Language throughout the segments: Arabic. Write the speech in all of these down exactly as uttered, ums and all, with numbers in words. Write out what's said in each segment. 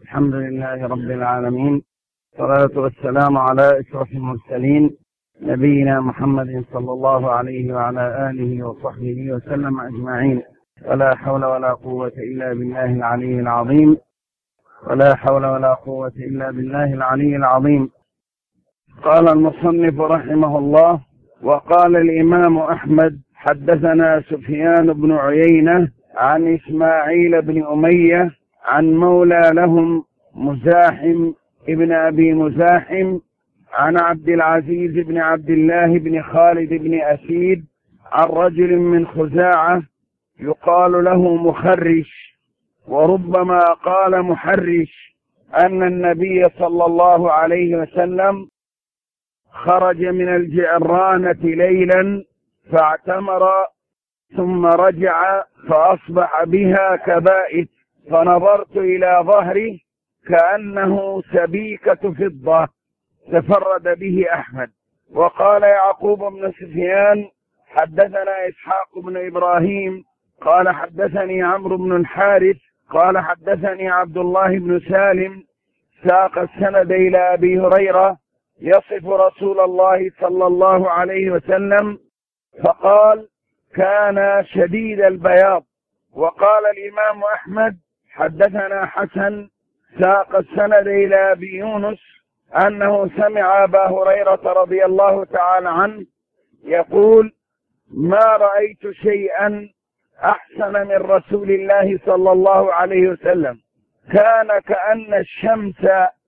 الحمد لله رب العالمين، والصلاة والسلام على أشرف المرسلين نبينا محمد صلى الله عليه وعلى آله وصحبه وسلم أجمعين. ولا حول ولا قوة إلا بالله العلي العظيم ولا حول ولا قوة إلا بالله العلي العظيم. قال المصنف رحمه الله: وقال الإمام أحمد: حدثنا سفيان بن عيينة عن إسماعيل بن أمية عن مولى لهم مزاحم ابن أبي مزاحم عن عبد العزيز بن عبد الله بن خالد بن أسيد عن رجل من خزاعة يقال له مخرش، وربما قال محرش، أن النبي صلى الله عليه وسلم خرج من الجعرانة ليلا فاعتمر ثم رجع فأصبح بها كبائت، فنظرت إلى ظهره كأنه سبيكة فضة. تفرد به أحمد. وقال يعقوب بن سفيان: حدثنا إسحاق بن إبراهيم قال حدثني عمرو بن الحارث قال حدثني عبد الله بن سالم، ساق السند إلى أبي هريرة يصف رسول الله صلى الله عليه وسلم فقال: كان شديد البياض. وقال الإمام أحمد: حدثنا حسن، ساق السند إلى أبي يونس أنه سمع أبا هريرة رضي الله تعالى عنه يقول: ما رأيت شيئا أحسن من رسول الله صلى الله عليه وسلم، كان كأن الشمس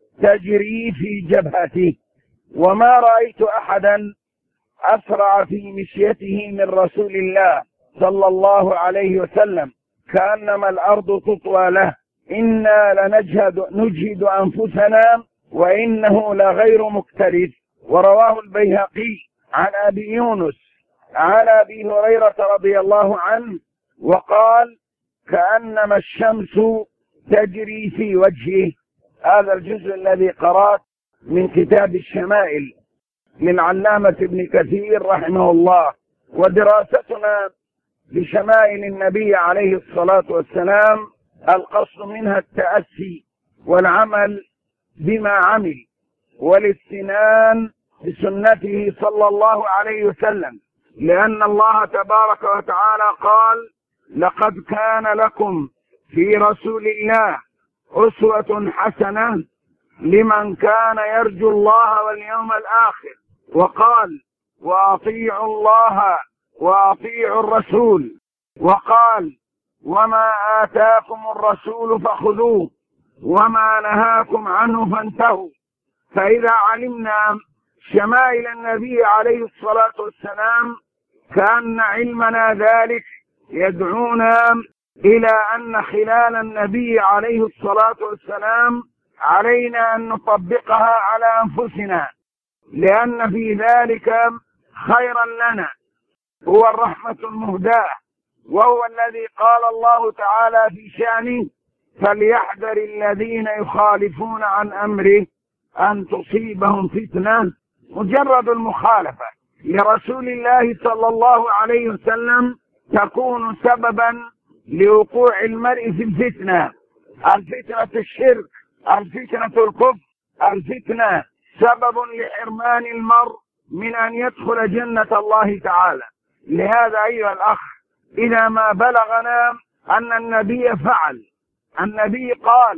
تجري في جبهته، وما رأيت أحدا أسرع في مشيته من رسول الله صلى الله عليه وسلم، كأنما الأرض تطوى له. إنا لنجهد نجهد أنفسنا وإنه لغير مكترث. ورواه البيهقي عن أبي يونس عن أبي هريرة رضي الله عنه وقال: كأنما الشمس تجري في وجهه. هذا الجزء الذي قرأت من كتاب الشمائل للعلامة ابن كثير رحمه الله. ودراستنا لشمائل النبي عليه الصلاة والسلام القصد منها التأسي والعمل بما عمل والاستنان بسنته صلى الله عليه وسلم، لأن الله تبارك وتعالى قال: لقد كان لكم في رسول الله أسوة حسنة لمن كان يرجو الله واليوم الآخر. وقال: وأطيعوا الله وأطيعوا الرسول. وقال: وما آتاكم الرسول فخذوه وما نهاكم عنه فانتهوا. فإذا علمنا شمائل النبي عليه الصلاة والسلام كأن علمنا ذلك يدعونا إلى أن خلال النبي عليه الصلاة والسلام علينا أن نطبقها على أنفسنا، لأن في ذلك خيرا لنا، هو الرحمة المهداة، وهو الذي قال الله تعالى في شأنه: فليحذر الذين يخالفون عن أمره أن تصيبهم فتنة. مجرد المخالفة لرسول الله صلى الله عليه وسلم تكون سببا لوقوع المرء في الفتنة، الفتنة الشرك، الفتنة الكفر، الفتنة سبب لحرمان المرء من أن يدخل جنة الله تعالى. لهذا أيها الأخ، إذا ما بلغنا أن النبي فعل، النبي قال،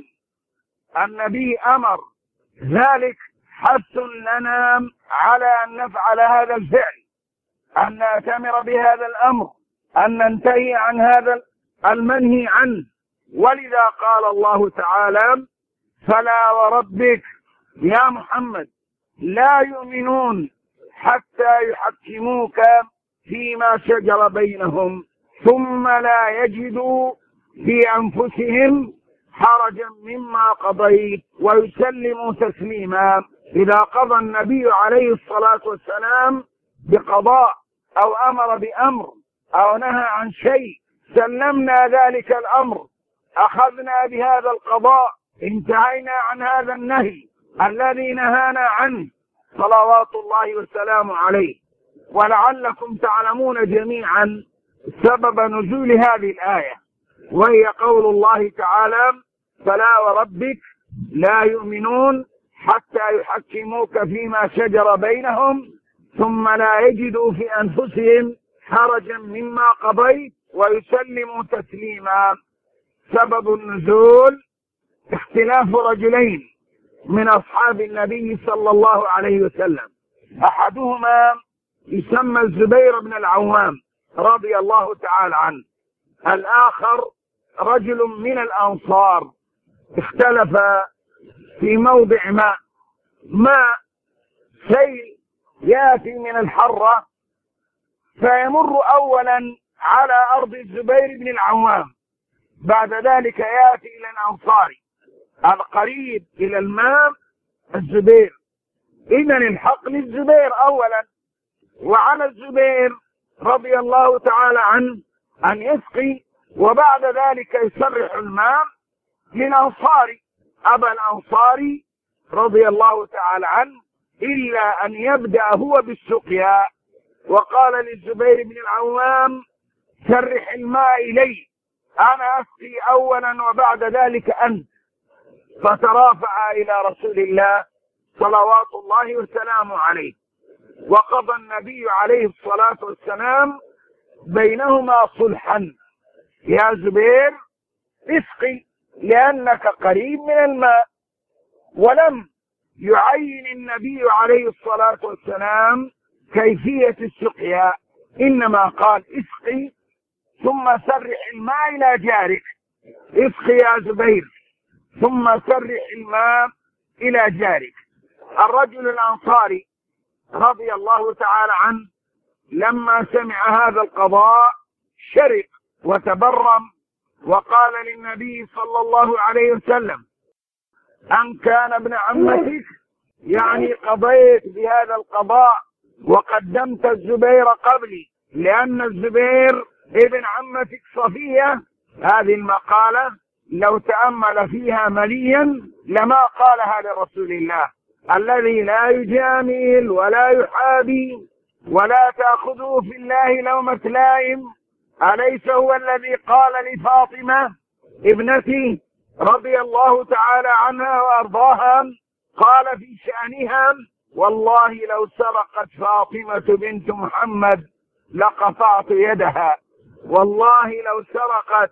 النبي أمر، ذلك حث لنا على أن نفعل هذا الفعل، أن نأتمر بهذا الأمر، أن ننتهي عن هذا المنهي عنه. ولذا قال الله تعالى: فلا وربك يا محمد لا يؤمنون حتى يحكموك فيما شجر بينهم ثم لا يجدوا في أنفسهم حرجا مما قضيت ويسلموا تسليما. إذا قضى النبي عليه الصلاة والسلام بقضاء أو أمر بأمر أو نهى عن شيء سلمنا ذلك الأمر، أخذنا بهذا القضاء، انتهينا عن هذا النهي الذي نهانا عنه صلوات الله وسلامه عليه. ولعلكم تعلمون جميعا سبب نزول هذه الآية، وهي قول الله تعالى: فلا وربك لا يؤمنون حتى يحكموك فيما شجر بينهم ثم لا يجدوا في أنفسهم حرجا مما قضيت ويسلموا تسليما. سبب النزول اختلاف رجلين من أصحاب النبي صلى الله عليه وسلم، أحدهما يسمى الزبير بن العوام رضي الله تعالى عنه، الآخر رجل من الأنصار. اختلف في موضع ماء ماء سيل يأتي من الحرة فيمر أولا على أرض الزبير بن العوام، بعد ذلك يأتي إلى الأنصاري القريب إلى الماء الزبير. إذن الحق للزبير أولا، وعلى الزبير رضي الله تعالى عنه أن يسقي، وبعد ذلك يسرح الماء للأنصاري. أبى الأنصاري رضي الله تعالى عنه إلا أن يبدأ هو بالسقيا، وقال للزبير بن العوام سرح الماء إلي، أنا أسقي أولا وبعد ذلك أنت. فترافع إلى رسول الله صلوات الله وسلامه عليه، وقضى النبي عليه الصلاة والسلام بينهما صلحا. يا زبير اسقي لأنك قريب من الماء. ولم يعين النبي عليه الصلاة والسلام كيفية السقيا، إنما قال اسقي ثم سرح الماء إلى جارك. اسقي يا زبير ثم سرح الماء إلى جارك. الرجل الأنصاري رضي الله تعالى عنه لما سمع هذا القضاء شرق وتبرم، وقال للنبي صلى الله عليه وسلم أن كان ابن عمتك، يعني قضيت بهذا القضاء وقدمت الزبير قبلي، لأن الزبير ابن عمتك صفية. هذه المقالة لو تأمل فيها مليا لما قالها لرسول الله الذي لا يجامل ولا يحابي ولا تأخذه في الله لومة لائم. أليس هو الذي قال لفاطمة ابنتي رضي الله تعالى عنها وأرضاها، قال في شأنها والله لو سرقت فاطمة بنت محمد لقطعت يدها، والله لو سرقت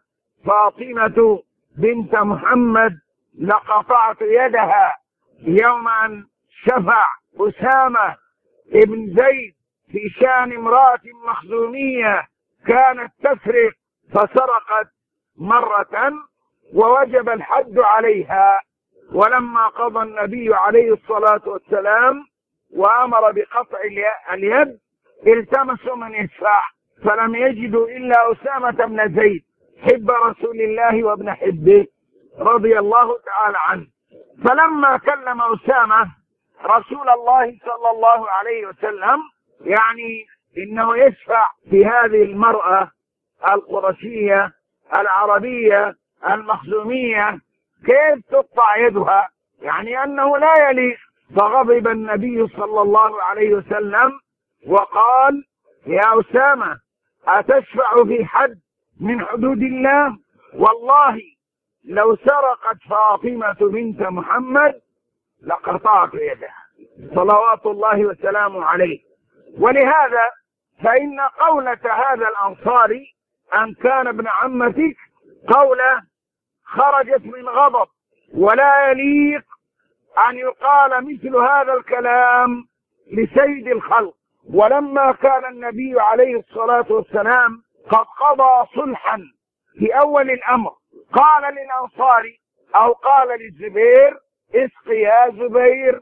فاطمة بنت محمد لقطعت يدها. يوم أن شفع أسامة ابن زيد في شأن امرأة مخزومية كانت تسرق فسرقت مرة ووجب الحد عليها، ولما قضى النبي عليه الصلاة والسلام وأمر بقطع اليد التمسوا من يدفع، فلم يجدوا إلا أسامة بن زيد حب رسول الله وابن حبه رضي الله تعالى عنه. فلما كلم أسامة رسول الله صلى الله عليه وسلم يعني إنه يشفع في هذه المرأة القرشية العربية المخزومية كيف تقطع يدها، يعني أنه لا يليق. فغضب النبي صلى الله عليه وسلم وقال يا أسامة أتشفع في حد من حدود الله؟ والله لو سرقت فاطمة بنت محمد لقطعت يدها صلوات الله وسلامه عليه. ولهذا فإن قولة هذا الأنصاري أن كان ابن عمتك قولة خرجت من غضب، ولا يليق أن يقال مثل هذا الكلام لسيد الخلق. ولما كان النبي عليه الصلاة والسلام قد قضى صلحا في أول الأمر قال للأنصاري أو قال للزبير اسق يا زبير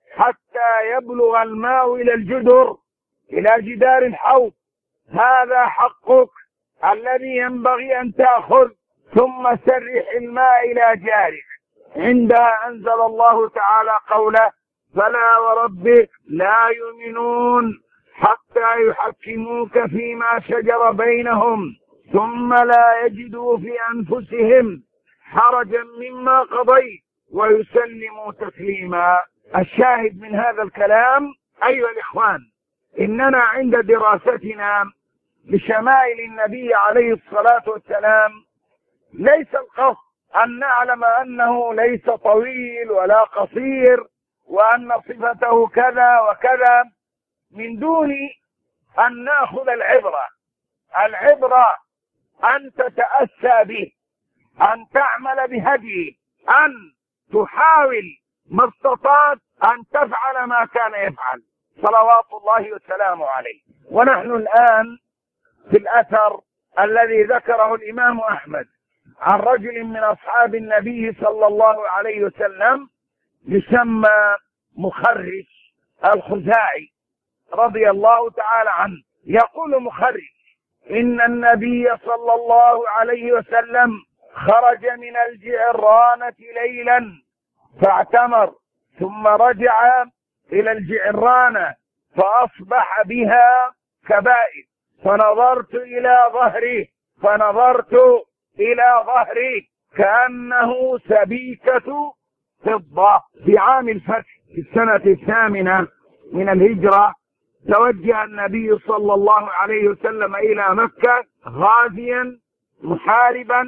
حتى يبلغ الماء إلى الجدر إلى جدار الحوض، هذا حقك الذي ينبغي أن تأخذ، ثم سرح الماء إلى جارك. عندها أنزل الله تعالى قوله فلا وربك لا يؤمنون حتى يحكموك فيما شجر بينهم ثم لا يجدوا في أنفسهم حرجا مما قضيت ويسلموا تسليما. الشاهد من هذا الكلام أيها الإخوان إننا عند دراستنا لشمائل النبي عليه الصلاة والسلام ليس القصد أن نعلم أنه ليس طويل ولا قصير، وأن صفته كذا وكذا، من دون أن نأخذ العبرة. العبرة أن تتأسى به، أن تعمل بهديه، أن تحاول ما استطعت أن تفعل ما كان يفعل صلوات الله وسلامه عليه. ونحن الآن في الأثر الذي ذكره الإمام أحمد عن رجل من أصحاب النبي صلى الله عليه وسلم يسمى مخرج الخزاعي رضي الله تعالى عنه، يقول مخرج: إن النبي صلى الله عليه وسلم خرج من الجعرانة ليلا فاعتمر، ثم رجع إلى الجعرانة فأصبح بها كبائر، فنظرت إلى ظهره فنظرت إلى ظهري كأنه سبيكة فضة. في عام الفتح في السنة الثامنة من الهجرة توجه النبي صلى الله عليه وسلم إلى مكة غازيا محاربا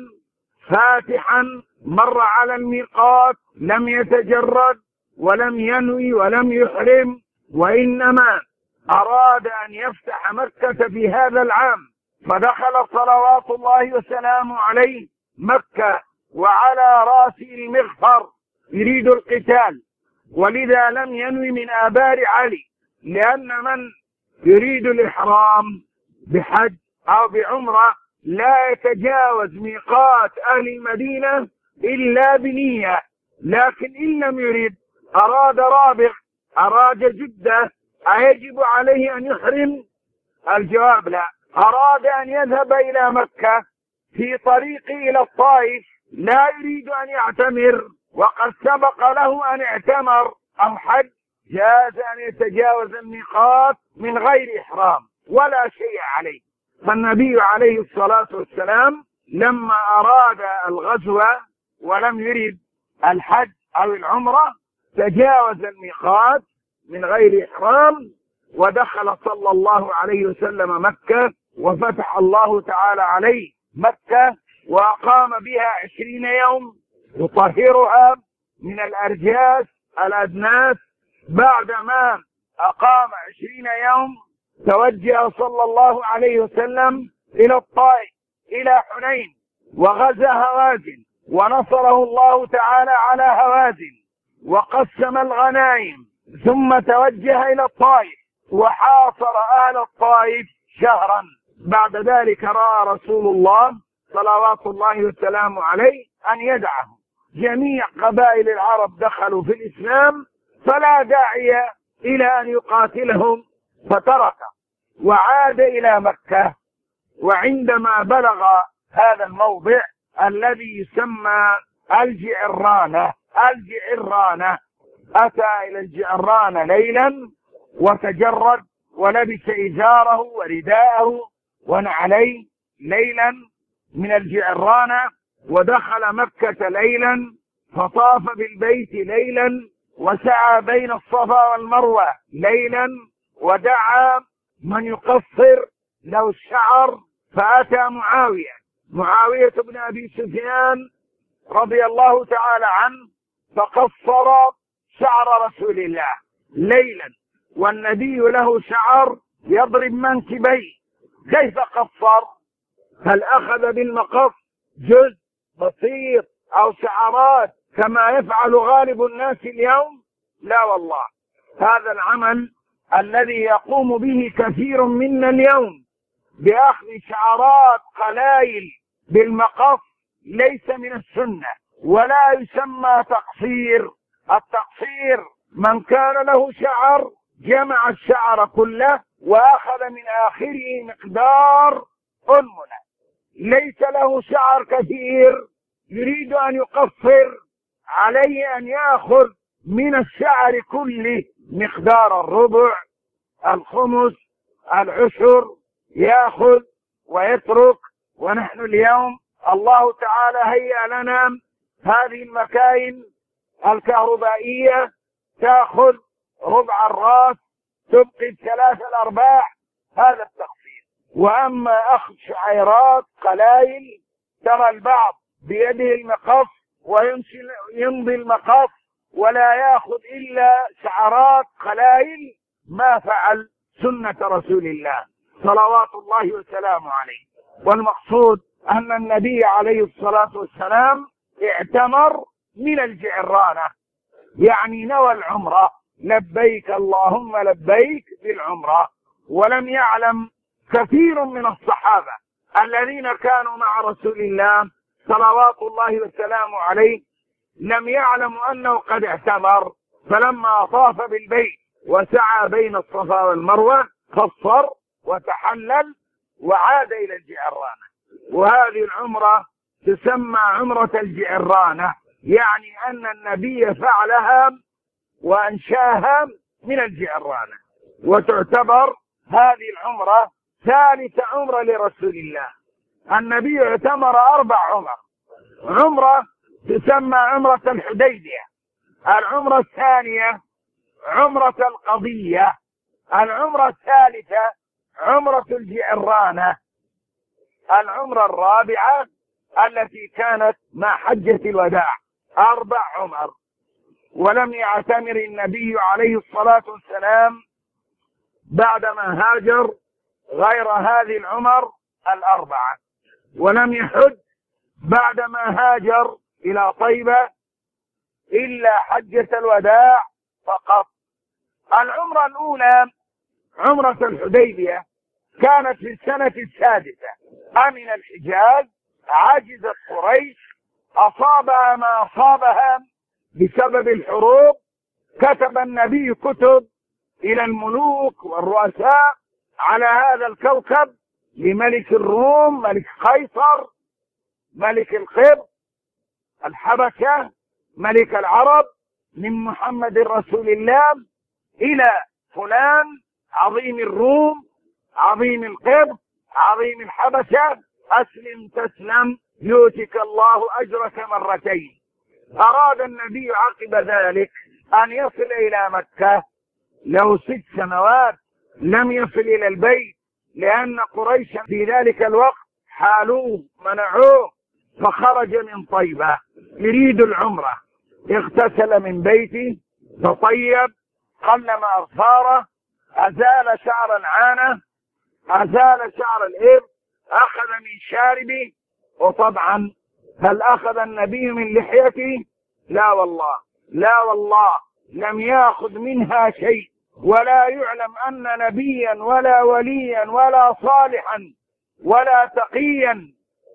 فاتحا، مر على الميقات، لم يتجرد ولم ينوي ولم يحرم، وإنما أراد أن يفتح مكة في هذا العام، فدخل صلوات الله وسلامه عليه مكة وعلى رأسه المغفر يريد القتال، ولذا لم ينوي من آبار علي، لأن من يريد الإحرام بحج أو بعمرة لا يتجاوز ميقات أهل المدينة إلا بنية. لكن إن لم يريد، أراد رابغ، أراد جدة، أيجب عليه أن يحرم؟ الجواب لا. أراد أن يذهب إلى مكة في طريقه إلى الطائف، لا يريد أن يعتمر وقد سبق له أن اعتمر أم حج، جاز أن يتجاوز الميقات من غير إحرام ولا شيء عليه. فالنبي عليه الصلاة والسلام لما أراد الغزو ولم يريد الحج أو العمرة تجاوز الميقات من غير إحرام، ودخل صلى الله عليه وسلم مكة، وفتح الله تعالى عليه مكة وأقام بها عشرين يوم يطهرها من الأرجاس الأدناس. بعدما أقام عشرين يوم توجه صلى الله عليه وسلم إلى الطائف إلى حنين، وغزا هوازن ونصره الله تعالى على هوازن وقسم الغنائم، ثم توجه إلى الطائف وحاصر أهل الطائف شهرا. بعد ذلك رأى رسول الله صلوات الله وسلامه عليه أن يدعهم. جميع قبائل العرب دخلوا في الإسلام، فلا داعي إلى أن يقاتلهم، فترك وعاد إلى مكة. وعندما بلغ هذا الموضع الذي يسمى الجعرانة الجعرانة أتى إلى الجعرانة ليلا وتجرد ولبس إزاره ورداءه ونعليه ليلا من الجعرانة، ودخل مكة ليلا، فطاف بالبيت ليلا، وسعى بين الصفا والمروة ليلا، ودعا من يقصر له الشعر، فأتى معاوية معاوية بن أبي سفيان رضي الله تعالى عنه فقصر شعر رسول الله ليلا، والنبي له شعر يضرب منكبيه. كيف قصر؟ هل أخذ بالمقص جزء بسيط أو شعرات كما يفعل غالب الناس اليوم؟ لا والله، هذا العمل الذي يقوم به كثير منا اليوم بأخذ شعرات قلائل بالمقص ليس من السنة ولا يسمى تقصير. التقصير من كان له شعر جمع الشعر كله وأخذ من آخره مقدار أنملة. ليس له شعر كثير يريد أن يقصر، عليه أن يأخذ من الشعر كله مقدار الربع، الخمس، العشر، يأخذ ويترك. ونحن اليوم الله تعالى هيأ لنا هذه المكاين الكهربائية، تأخذ ربع الرأس تبقي الثلاث الأرباع، هذا التخفيف. وأما أخذ شعيرات قلائل، ترى البعض بيده المقص ويمضي المقاص ولا يأخذ إلا شعرات قلائل، ما فعل سنة رسول الله صلوات الله وسلامه عليه. والمقصود أن النبي عليه الصلاة والسلام اعتمر من الجعرانة، يعني نوى العمرة، لبيك اللهم لبيك بالعمرة. ولم يعلم كثير من الصحابة الذين كانوا مع رسول الله صلوات الله وسلامه عليه لم يعلموا أنه قد اعتمر، فلما طاف بالبيت وسعى بين الصفا والمروة قصر وتحلل وعاد إلى الجعرانة. وهذه العمرة تسمى عمرة الجعرانة، يعني أن النبي فعلها وأنشاها من الجعرانة. وتعتبر هذه العمرة ثالث عمرة لرسول الله. النبي اعتمر أربع عمر. عمرة تسمى عمرة الحديبية، العمرة الثانية عمرة القضية، العمرة الثالثة عمرة الجعرانة، العمرة الرابعة التي كانت مع حجة الوداع. أربع عمر. ولم يعتمر النبي عليه الصلاة والسلام بعدما هاجر غير هذه العمر الأربعة، ولم يحج بعدما هاجر إلى طيبة إلا حجة الوداع فقط. العمرة الأولى عمرة الحديبية كانت في السنة السادسة، أمن الحجاز، عجزت قريش، أصابها ما أصابها بسبب الحروب. كتب النبي كتب إلى الملوك والرؤساء على هذا الكوكب، لملك الروم، ملك قيصر، ملك القبط، الحبشة، ملك العرب، من محمد رسول الله إلى فلان عظيم الروم، عظيم القبط، عظيم الحبشة، أسلم تسلم يؤتك الله أجرك مرتين. أراد النبي عقب ذلك أن يصل إلى مكة، له ست سنوات لم يصل إلى البيت، لأن قريشا في ذلك الوقت حالوه منعوه، فخرج من طيبة يريد العمرة. اغتسل من بيته، تطيب، قلم أظفاره، أزال شعر العانة، أزال شعر الإبط، أخذ من شاربه. وطبعا هل أخذ النبي من لحيته؟ لا والله، لا والله، لم يأخذ منها شيء. ولا يعلم أن نبيا ولا وليا ولا صالحا ولا تقيا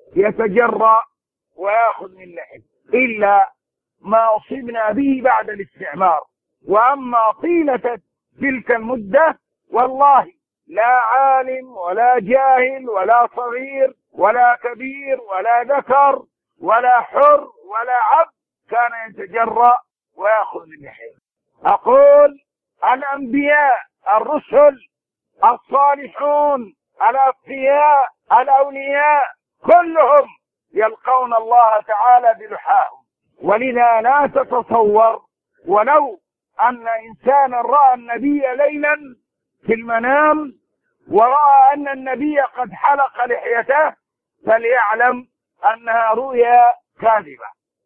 يتجرأ ويأخذ من لحيته إلا ما أصبنا به بعد الاستعمار. وأما طيلة تلك المدة والله لا عالم ولا جاهل ولا صغير ولا كبير ولا ذكر ولا حر ولا عبد كان يتجرأ ويأخذ من لحيته. أقول الأنبياء، الرسل، الصالحون، الأتقياء، الأولياء، كلهم يلقون الله تعالى بلحاهم. ولذا لا تتصور، ولو أن إنسانا رأى النبي ليلا في المنام ورأى أن النبي قد حلق لحيته فليعلم أنها رؤيا كاذبة.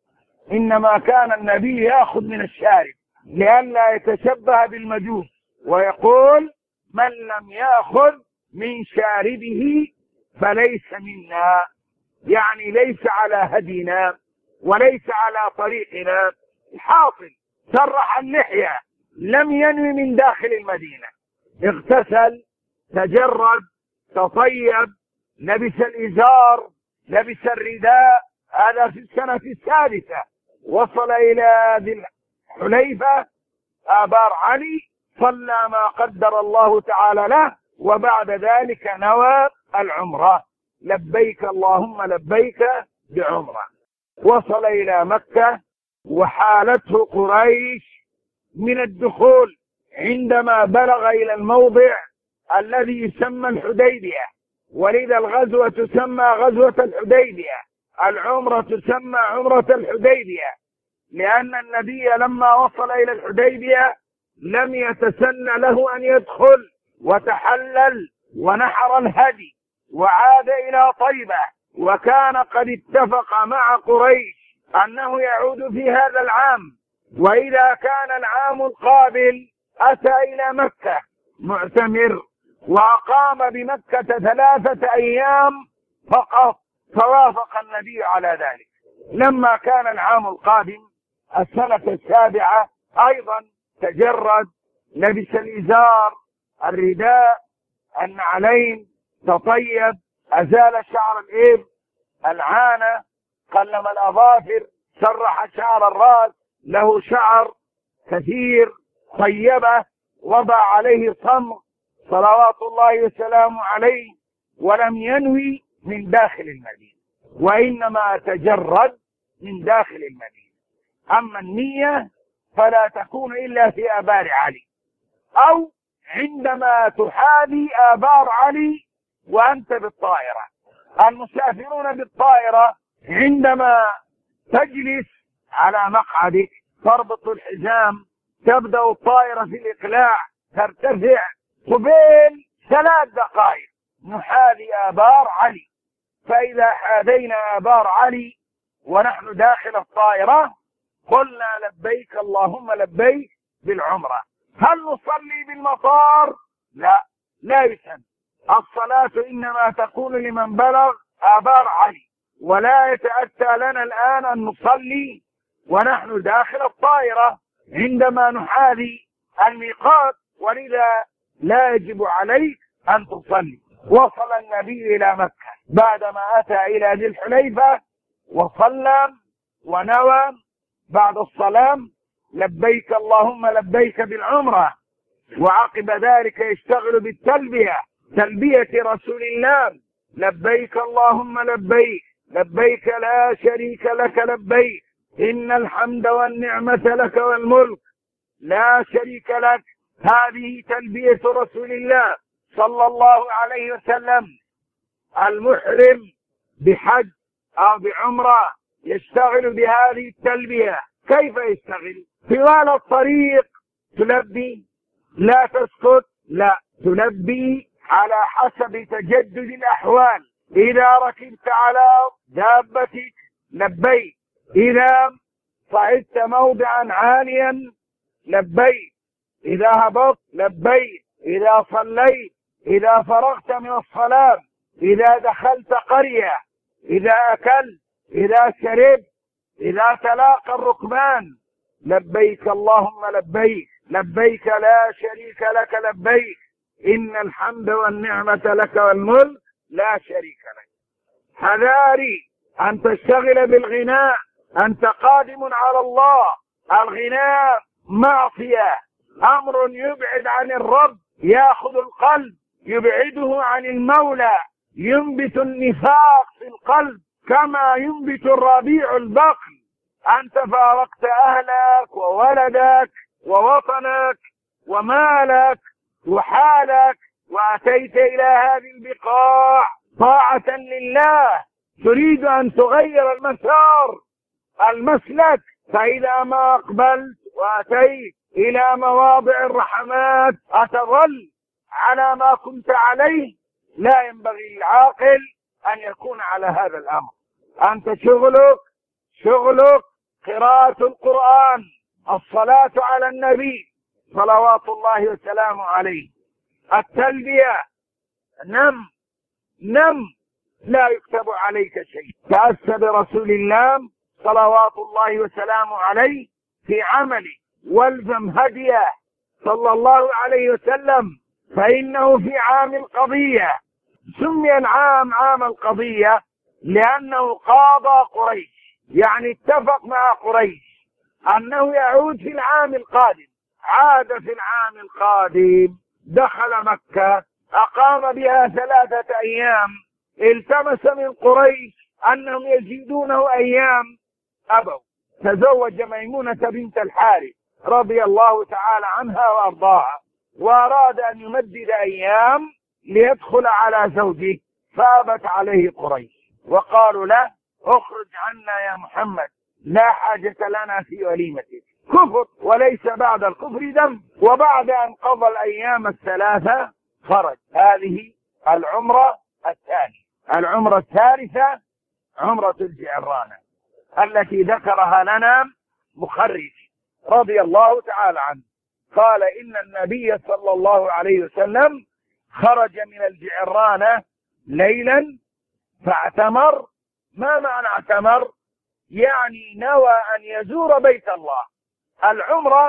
إنما كان النبي يأخذ من الشارب لئلا يتشبه بالمجوس، ويقول من لم يأخذ من شاربه فليس منا، يعني ليس على هدينا وليس على طريقنا. الحاصل سرح اللحية، لم ينوي من داخل المدينة، اغتسل، تجرد، تطيب، لبس الإزار، لبس الرداء. هذا في السنة السادسة. وصل إلى ذي الحليفة، آبار علي، صلى ما قدر الله تعالى له، وبعد ذلك نوى العمرة، لبيك اللهم لبيك بعمرة. وصل إلى مكة وحالته قريش من الدخول عندما بلغ إلى الموضع الذي يسمى الحديبية. ولذا الغزوة تسمى غزوة الحديبية، العمرة تسمى عمرة الحديبية، لأن النبي لما وصل إلى الحديبية لم يتسن له أن يدخل، وتحلل ونحر الهدي وعاد إلى طيبة. وكان قد اتفق مع قريش أنه يعود في هذا العام، وإذا كان العام القابل أتى إلى مكة معتمر وأقام بمكة ثلاثة أيام فقط، فوافق النبي على ذلك. لما كان العام القادم السنة السابعة أيضا تجرد، لبس الإزار، الرداء، النعلين، تطيب، أزال شعر الإبط، العانة، قلم الأظافر، سرح شعر الرأس، له شعر كثير، طيبه، وضع عليه صمغ صلوات الله وسلامه عليه، ولم ينوي من داخل المدينة، وإنما تجرد من داخل المدينة. أما النية فلا تكون إلا في آبار علي، أو عندما تحاذي آبار علي وأنت بالطائرة. المسافرون بالطائرة عندما تجلس على مقعدك تربط الحزام، تبدأ الطائرة في الإقلاع، ترتفع، قبيل ثلاث دقائق نحاذي آبار علي. فإذا حاذينا آبار علي ونحن داخل الطائرة قلنا لبيك اللهم لبيك بالعمرة. هل نصلي بالمطار؟ لا، لا يسن. الصلاة إنما تكون لمن بلغ آبار علي، ولا يتأتى لنا الآن أن نصلي ونحن داخل الطائرة عندما نحاذي الميقات، ولذا لا يجب عليك أن تصلي. وصل النبي إلى مكة بعدما أتى إلى ذي الحليفة وصلى ونوى بعد الصلاة لبيك اللهم لبيك بالعمرة، وعقب ذلك يشتغل بالتلبية، تلبية رسول الله: لبيك اللهم لبيك لبيك لا شريك لك لبيك إن الحمد والنعمة لك والملك لا شريك لك. هذه تلبية رسول الله صلى الله عليه وسلم. المحرم بحج أو بعمرة يشتغل بهذه التلبية. كيف يشتغل؟ طوال الطريق تلبي، لا تسكت، لا، تلبي على حسب تجدد الأحوال. إذا ركبت على دابتك لبيت، إذا صعدت موضعا عاليا لبيت، إذا هبطت لبيت، إذا صليت، إذا فرغت من الصلاة، إذا دخلت قرية، إذا أكلت، إذا شربت، إذا تلاقى الركبان لبيك اللهم لبيك لبيك لا شريك لك لبيك إن الحمد والنعمة لك والملك لا شريك لك. حذاري أن تشتغل بالغناء، أنت قادم على الله. الغناء معصية، أمر يبعد عن الرب، يأخذ القلب يبعده عن المولى، ينبت النفاق في القلب كما ينبت الربيع البقل. أنت فارقت أهلك وولدك ووطنك ومالك وحالك وأتيت إلى هذه البقاع طاعة لله، تريد أن تغير المسار المسلك. فإذا ما أقبلت وأتيت إلى مواضع الرحمات أتظل على ما كنت عليه. لا ينبغي للعاقل أن يكون على هذا الأمر. أنت شغلك شغلك قراءة القرآن، الصلاة على النبي صلوات الله وسلامه عليه، التلبية. نم نم لا يكتب عليك شيء. تأسى برسول الله صلوات الله وسلامه عليه في عمله، والزم هديه صلى الله عليه وسلم، فإنه في عام القضية. سمي العام عام القضية لأنه قاضى قريش، يعني اتفق مع قريش أنه يعود في العام القادم. عاد في العام القادم، دخل مكة، أقام بها ثلاثة أيام، التمس من قريش أنهم يزيدونه أيام، أبوا. تزوج ميمونة بنت الحارث رضي الله تعالى عنها وأرضاها، وأراد أن يمدد أيام ليدخل على زوجه، فأبت عليه قريش وقالوا له: اخرج عنا يا محمد، لا حاجة لنا في وليمتك. كفر، وليس بعد الكفر ذنب. وبعد أن قضى الأيام الثلاثة خرج. هذه العمرة الثانية. العمرة الثالثة عمرة الجعرانة. التي ذكرها لنا مخرج رضي الله تعالى عنه. قال إن النبي صلى الله عليه وسلم خرج من الجعرانة ليلا فاعتمر. ما معنى اعتمر؟ يعني نوى أن يزور بيت الله. العمرة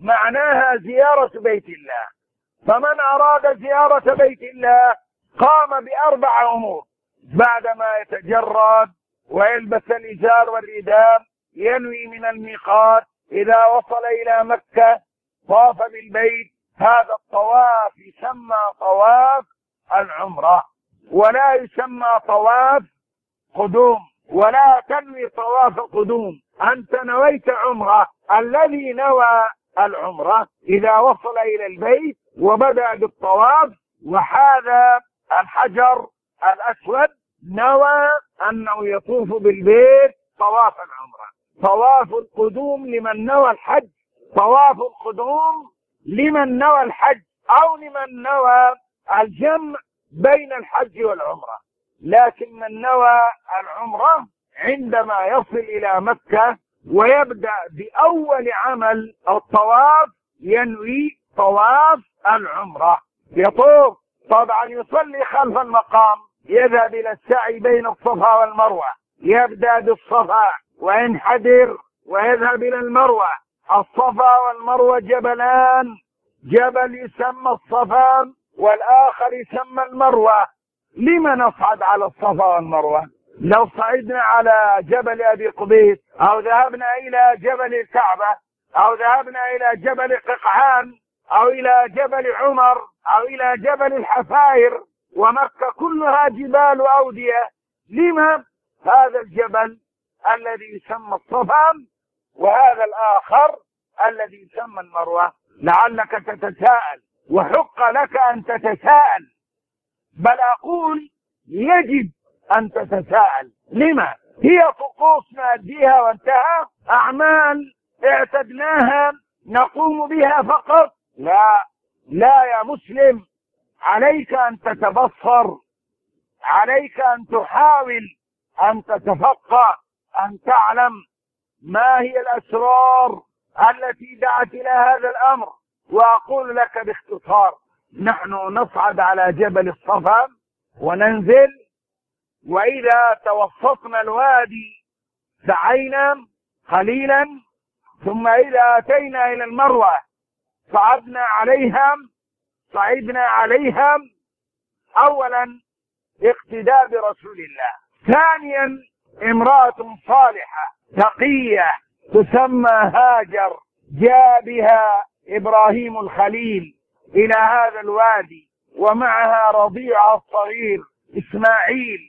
معناها زيارة بيت الله، فمن أراد زيارة بيت الله قام بأربع أمور: بعدما يتجرد ويلبس الإزار والرداء، ينوي من الميقات، إذا وصل إلى مكة طاف بالبيت. هذا الطواف يسمى طواف العمرة، ولا يسمى طواف قدوم، ولا تنوي طواف قدوم. أنت نويت عمرة. الذي نوى العمرة إذا وصل إلى البيت وبدأ بالطواف وحاذا الحجر الأسود نوى أنه يطوف بالبيت طواف العمرة. طواف القدوم لمن نوى الحج، طواف القدوم لمن نوى الحج أو لمن نوى الجمع بين الحج والعمرة. لكن من نوى العمرة عندما يصل إلى مكة ويبدأ بأول عمل الطواف ينوي طواف العمرة، يطوف. طبعا يصلي خلف المقام، يذهب إلى السعي بين الصفا والمروة، يبدأ بالصفا وينحدر ويذهب إلى المروة. الصفا والمروة جبلان، جبل يسمى الصفا والآخر يسمى المروة. لما نصعد على الصفا والمروة؟ لو صعدنا على جبل أبي قبيس أو ذهبنا إلى جبل الكعبة أو ذهبنا إلى جبل ققعان أو إلى جبل عمر أو إلى جبل الحفاير، ومكة كلها جبال أودية، لما هذا الجبل الذي يسمى الصفا وهذا الآخر الذي يسمى المروة؟ لعلك تتساءل، وحق لك أن تتساءل، بل أقول يجب أن تتساءل. لما؟ هي طقوس نأديها وانتهى، أعمال اعتدناها نقوم بها فقط؟ لا لا يا مسلم، عليك أن تتبصر، عليك أن تحاول أن تتفقه، أن تعلم ما هي الأسرار التي دعت إلى هذا الأمر. وأقول لك باختصار: نحن نصعد على جبل الصفا وننزل، وإذا توسطنا الوادي سعينا قليلا، ثم إذا أتينا إلى المروة صعدنا عليها صعدنا عليها أولا اقتداء برسول الله، ثانيا امرأة صالحة تقية تسمى هاجر جاء بها إبراهيم الخليل إلى هذا الوادي ومعها رضيعها الصغير إسماعيل،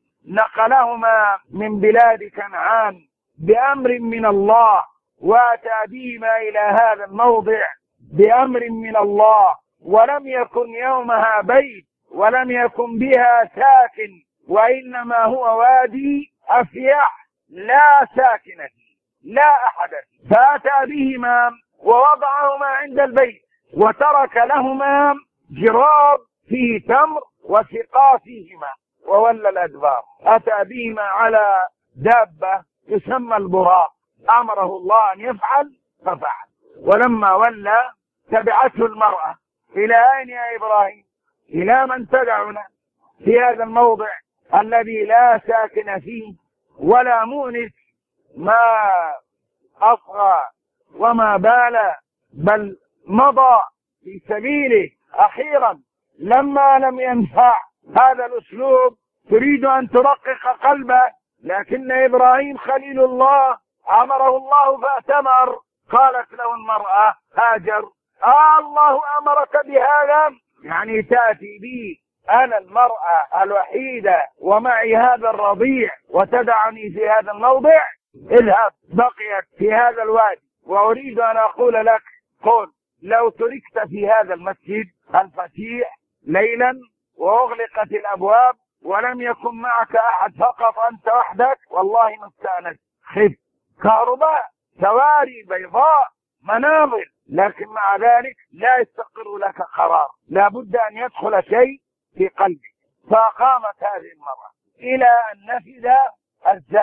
نقلهما من بلاد كنعان بأمر من الله، وأتى بهما إلى هذا الموضع بأمر من الله، ولم يكن يومها بيت ولم يكن بها ساكن، وإنما هو وادي أفيح لا ساكن فيه لا أحد فيه. فأتى بهما ووضعهما عند البيت وترك لهما جراب فيه تمر وسقا فيهما وولى الأدبار. أتى بهما على دابة يسمى البراق، أمره الله أن يفعل ففعل. ولما ولى تبعته المرأة: إلى أين يا إبراهيم؟ إلى من تدعنا في هذا الموضع الذي لا ساكن فيه ولا مونس؟ ما أصغى وما بال، بل مضى في سبيله. أخيرا لما لم ينفع هذا الأسلوب تريد أن ترقق قلبه، لكن إبراهيم خليل الله أمره الله فأتمر. قالت له المرأة هاجر: آه الله أمرك بهذا؟ يعني تأتي بي أنا المرأة الوحيدة ومعي هذا الرضيع وتدعني في هذا الموضع؟ اذهب، بقيت في هذا الوادي. وأريد أن أقول لك: قل لو تركت في هذا المسجد الفتيح ليلا وأغلقت الأبواب ولم يكن معك أحد، فقط أنت وحدك، والله ما استأنست. خف، كهرباء، سواري بيضاء، مناظر، لكن مع ذلك لا يستقر لك قرار، لا بد أن يدخل شيء في قلبك. فقامت هذه المرأة إلى أن نفذ الزاد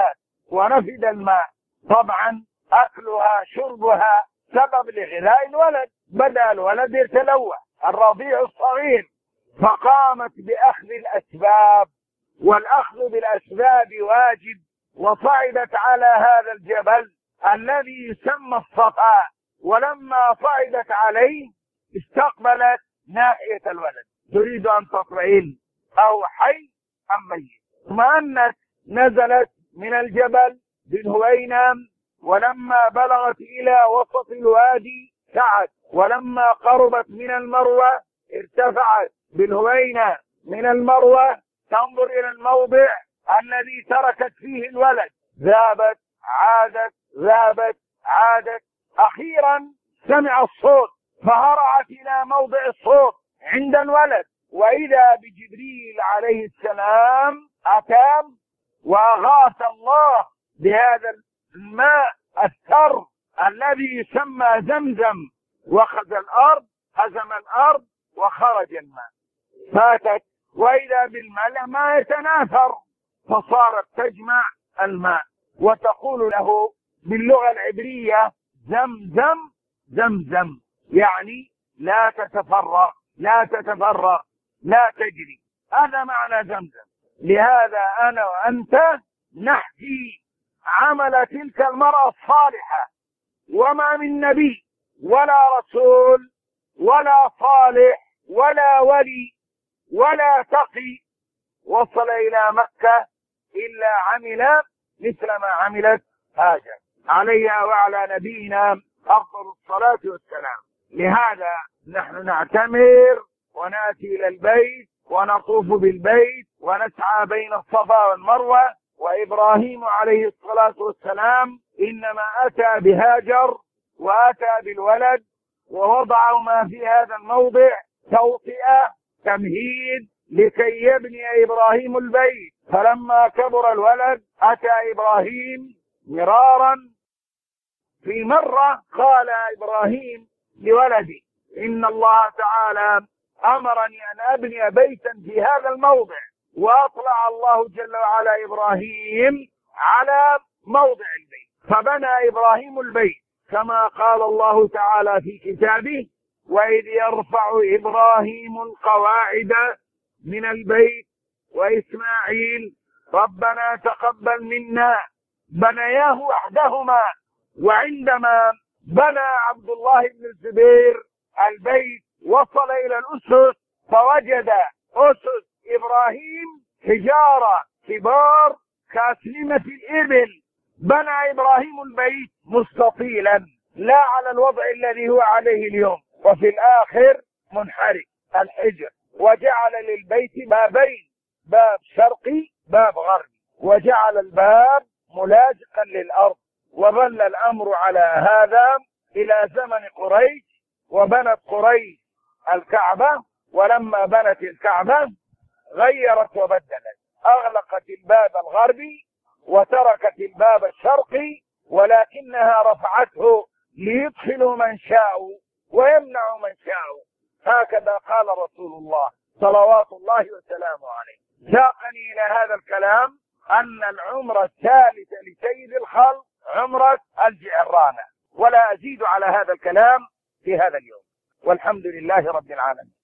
ونفد الماء. طبعا أكلها شربها سبب لغذاء الولد، بدأ الولد يتلوى الرضيع الصغير، فقامت بأخذ الأسباب، والأخذ بالأسباب واجب، وصعدت على هذا الجبل الذي يسمى الصفا، ولما صعدت عليه استقبلت ناحية الولد تريد أن تطمئن أو حي أم ميت. اطمأنت، نزلت من الجبل بالهوينة، ولما بلغت إلى وسط الوادي سعت، ولما قربت من المروة ارتفعت بالهوينة من المروة تنظر إلى الموضع الذي تركت فيه الولد، ذابت عادت ذابت عادت، أخيرا سمع الصوت فهرعت إلى موضع الصوت عند الولد، وإذا بجبريل عليه السلام أتى وأغاث الله بهذا الماء الثر الذي يسمى زمزم، وخذ الأرض هزم الأرض وخرج الماء. فاتت وإذا بالماء ما يتناثر، فصارت تجمع الماء وتقول له باللغة العبرية زمزم زمزم، يعني لا تتفرغ لا تتفرغ لا تجري، هذا معنى زمزم. لهذا أنا وأنت نحكي عمل تلك المرأة الصالحة، وما من نبي ولا رسول ولا صالح ولا ولي ولا تقي وصل إلى مكة إلا عمل مثل ما عملت هاجر عليها وعلى نبينا أفضل الصلاة والسلام. لهذا نحن نعتمر ونأتي إلى البيت ونطوف بالبيت ونسعى بين الصفا والمروة، وإبراهيم عليه الصلاة والسلام إنما أتى بهاجر وأتى بالولد ووضعهما في هذا الموضع توطئة تمهيد لكي يبني إبراهيم البيت. فلما كبر الولد أتى إبراهيم مرارا، في مرة قال إبراهيم لولدي إن الله تعالى أمرني أن أبني بيتا في هذا الموضع، وأطلع الله جل وعلا إبراهيم على موضع البيت، فبنى إبراهيم البيت كما قال الله تعالى في كتابه وإذ يرفع إبراهيم القواعد من البيت وإسماعيل ربنا تقبل منا، بنياه وحدهما. وعندما بنى عبد الله بن الزبير البيت وصل إلى الأسس فوجد أسس إبراهيم حجارة كبار كأسلمة الإبل. بنى إبراهيم البيت مستطيلا لا على الوضع الذي هو عليه اليوم، وفي الآخر منحرف الحجر، وجعل للبيت بابين، باب شرقي باب غربي، وجعل الباب ملاصقا للأرض. وظل الأمر على هذا إلى زمن قريش، وبنت قريش الكعبة، ولما بنت الكعبة غيرت وبدلت، أغلقت الباب الغربي وتركت الباب الشرقي، ولكنها رفعته ليدخلوا من شاءوا ويمنعوا من شاءوا. هكذا قال رسول الله صلوات الله وسلامه عليه. ساقني إلى هذا الكلام أن العمرة الثالثة لسيد الخلق عمرة الجعرانة، ولا أزيد على هذا الكلام في هذا اليوم، والحمد لله رب العالمين.